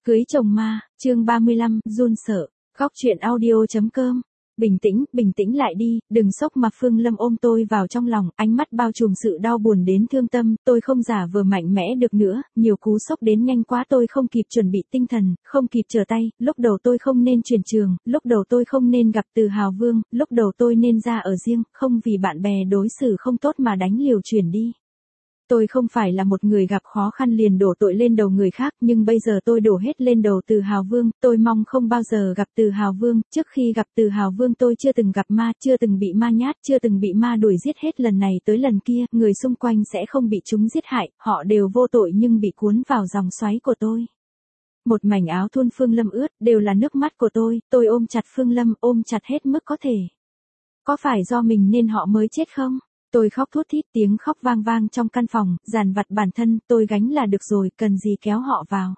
Cưới chồng ma, chương 35, run sợ. Góc truyện audio.com. Bình tĩnh lại đi, đừng sốc mà. Phương Lâm ôm tôi vào trong lòng, ánh mắt bao trùm sự đau buồn đến thương tâm. Tôi không giả vờ mạnh mẽ được nữa, nhiều cú sốc đến nhanh quá, tôi không kịp chuẩn bị tinh thần, không kịp trở tay. Lúc đầu tôi không nên chuyển trường, lúc đầu tôi không nên gặp Từ Hào Vương, lúc đầu tôi nên ra ở riêng, không vì bạn bè đối xử không tốt mà đánh liều chuyển đi. Tôi không phải là một người gặp khó khăn liền đổ tội lên đầu người khác, nhưng bây giờ tôi đổ hết lên đầu Từ Hào Vương. Tôi mong không bao giờ gặp Từ Hào Vương. Trước khi gặp Từ Hào Vương tôi chưa từng gặp ma, chưa từng bị ma nhát, chưa từng bị ma đuổi giết. Hết lần này tới lần kia, người xung quanh sẽ không bị chúng giết hại, họ đều vô tội nhưng bị cuốn vào dòng xoáy của tôi. Một mảnh áo thun Phương Lâm ướt, đều là nước mắt của tôi ôm chặt Phương Lâm, ôm chặt hết mức có thể. Có phải do mình nên họ mới chết không? Tôi khóc thút thít, tiếng khóc vang vang trong căn phòng, dằn vặt bản thân, tôi gánh là được rồi, cần gì kéo họ vào.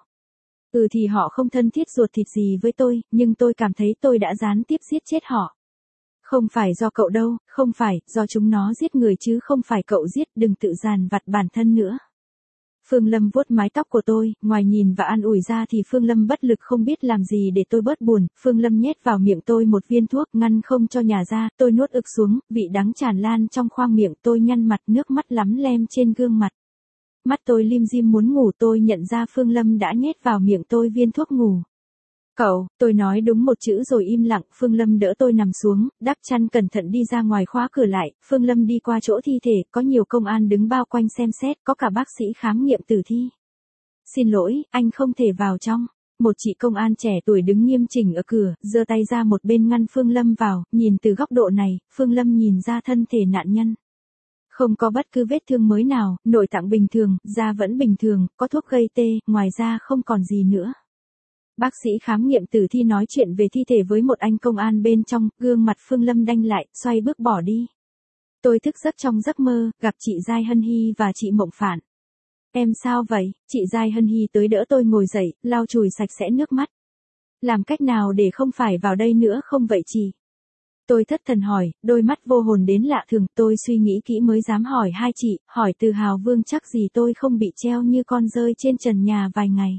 Thì họ không thân thiết ruột thịt gì với tôi, nhưng tôi cảm thấy tôi đã gián tiếp giết chết họ. Không phải do cậu đâu, không phải, do chúng nó giết người chứ không phải cậu giết, đừng tự dằn vặt bản thân nữa. Phương Lâm vuốt mái tóc của tôi, ngoài nhìn và an ủi ra thì Phương Lâm bất lực không biết làm gì để tôi bớt buồn. Phương Lâm nhét vào miệng tôi một viên thuốc ngăn không cho nhả ra, tôi nuốt ực xuống, vị đắng tràn lan trong khoang miệng. Tôi nhăn mặt, nước mắt lắm lem trên gương mặt. Mắt tôi lim dim muốn ngủ, tôi nhận ra Phương Lâm đã nhét vào miệng tôi viên thuốc ngủ. Cậu, tôi nói đúng một chữ rồi im lặng. Phương Lâm đỡ tôi nằm xuống, đắp chăn cẩn thận đi ra ngoài, khóa cửa lại. Phương Lâm đi qua chỗ thi thể, có nhiều công an đứng bao quanh xem xét, có cả bác sĩ khám nghiệm tử thi. Xin lỗi, anh không thể vào trong. Một chị công an trẻ tuổi đứng nghiêm chỉnh ở cửa, giơ tay ra một bên ngăn Phương Lâm vào. Nhìn từ góc độ này, Phương Lâm nhìn ra thân thể nạn nhân. Không có bất cứ vết thương mới nào, nội tạng bình thường, da vẫn bình thường, có thuốc gây tê, ngoài ra không còn gì nữa. Bác sĩ khám nghiệm tử thi nói chuyện về thi thể với một anh công an bên trong, gương mặt Phương Lâm đanh lại, xoay bước bỏ đi. Tôi thức giấc trong giấc mơ, gặp chị Giai Hân Hy và chị Mộng Phạn. Em sao vậy? Chị Giai Hân Hy tới đỡ tôi ngồi dậy, lau chùi sạch sẽ nước mắt. Làm cách nào để không phải vào đây nữa không vậy chị? Tôi thất thần hỏi, đôi mắt vô hồn đến lạ thường. Tôi suy nghĩ kỹ mới dám hỏi hai chị, hỏi Từ Hào Vương chắc gì tôi không bị treo như con dơi trên trần nhà vài ngày.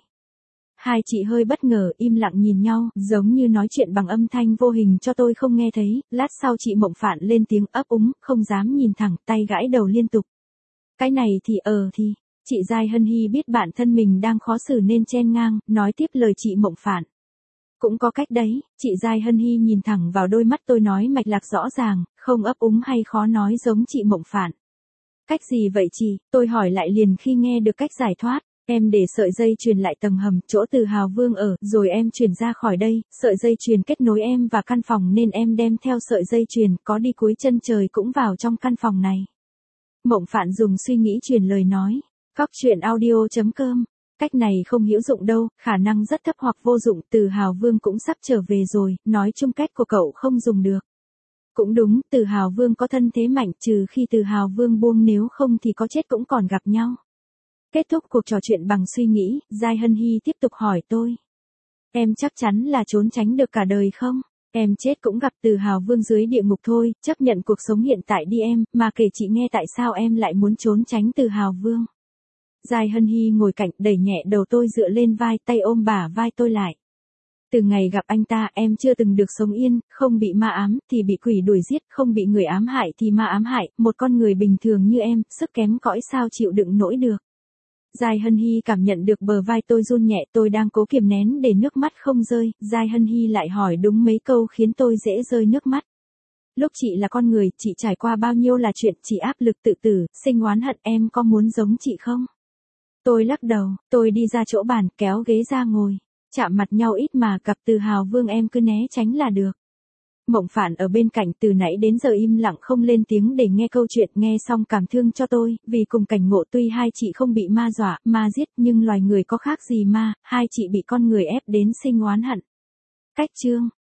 Hai chị hơi bất ngờ, im lặng nhìn nhau, giống như nói chuyện bằng âm thanh vô hình cho tôi không nghe thấy. Lát sau chị Mộng Phạn lên tiếng ấp úng, không dám nhìn thẳng, tay gãi đầu liên tục. Cái này thì chị Giai Hân Hy biết bản thân mình đang khó xử nên chen ngang, nói tiếp lời chị Mộng Phạn. Cũng có cách đấy. Chị Giai Hân Hy nhìn thẳng vào đôi mắt tôi nói mạch lạc rõ ràng, không ấp úng hay khó nói giống chị Mộng Phạn. Cách gì vậy chị? Tôi hỏi lại liền khi nghe được cách giải thoát. Em để sợi dây chuyền lại tầng hầm, chỗ Từ Hào Vương ở, rồi em chuyển ra khỏi đây, sợi dây chuyền kết nối em và căn phòng nên em đem theo sợi dây chuyền, có đi cuối chân trời cũng vào trong căn phòng này. Mộng Phạn dùng suy nghĩ truyền lời nói. Góc truyện audio.com. Cách này không hữu dụng đâu, khả năng rất thấp hoặc vô dụng. Từ Hào Vương cũng sắp trở về rồi, nói chung cách của cậu không dùng được. Cũng đúng, Từ Hào Vương có thân thế mạnh, trừ khi Từ Hào Vương buông, nếu không thì có chết cũng còn gặp nhau. Kết thúc cuộc trò chuyện bằng suy nghĩ, Giai Hân Hy tiếp tục hỏi tôi. Em chắc chắn là trốn tránh được cả đời không? Em chết cũng gặp Từ Hào Vương dưới địa ngục thôi, chấp nhận cuộc sống hiện tại đi em, mà kể chị nghe tại sao em lại muốn trốn tránh Từ Hào Vương. Giai Hân Hy ngồi cạnh, đẩy nhẹ đầu tôi dựa lên vai, tay ôm bả vai tôi lại. Từ ngày gặp anh ta em chưa từng được sống yên, không bị ma ám thì bị quỷ đuổi giết, không bị người ám hại thì ma ám hại, một con người bình thường như em, sức kém cõi sao chịu đựng nổi được. Giai Hân Hy cảm nhận được bờ vai tôi run nhẹ, tôi đang cố kiềm nén để nước mắt không rơi, Giai Hân Hy lại hỏi đúng mấy câu khiến tôi dễ rơi nước mắt. Lúc chị là con người, chị trải qua bao nhiêu là chuyện, chị áp lực tự tử, sinh oán hận, em có muốn giống chị không? Tôi lắc đầu, tôi đi ra chỗ bàn, kéo ghế ra ngồi. Chạm mặt nhau ít mà, gặp Từ Hào Vương em cứ né tránh là được. Mộng Phạn ở bên cạnh từ nãy đến giờ im lặng không lên tiếng để nghe câu chuyện, nghe xong cảm thương cho tôi, vì cùng cảnh ngộ tuy hai chị không bị ma dọa, ma giết, nhưng loài người có khác gì ma, hai chị bị con người ép đến sinh oán hận. Cách chương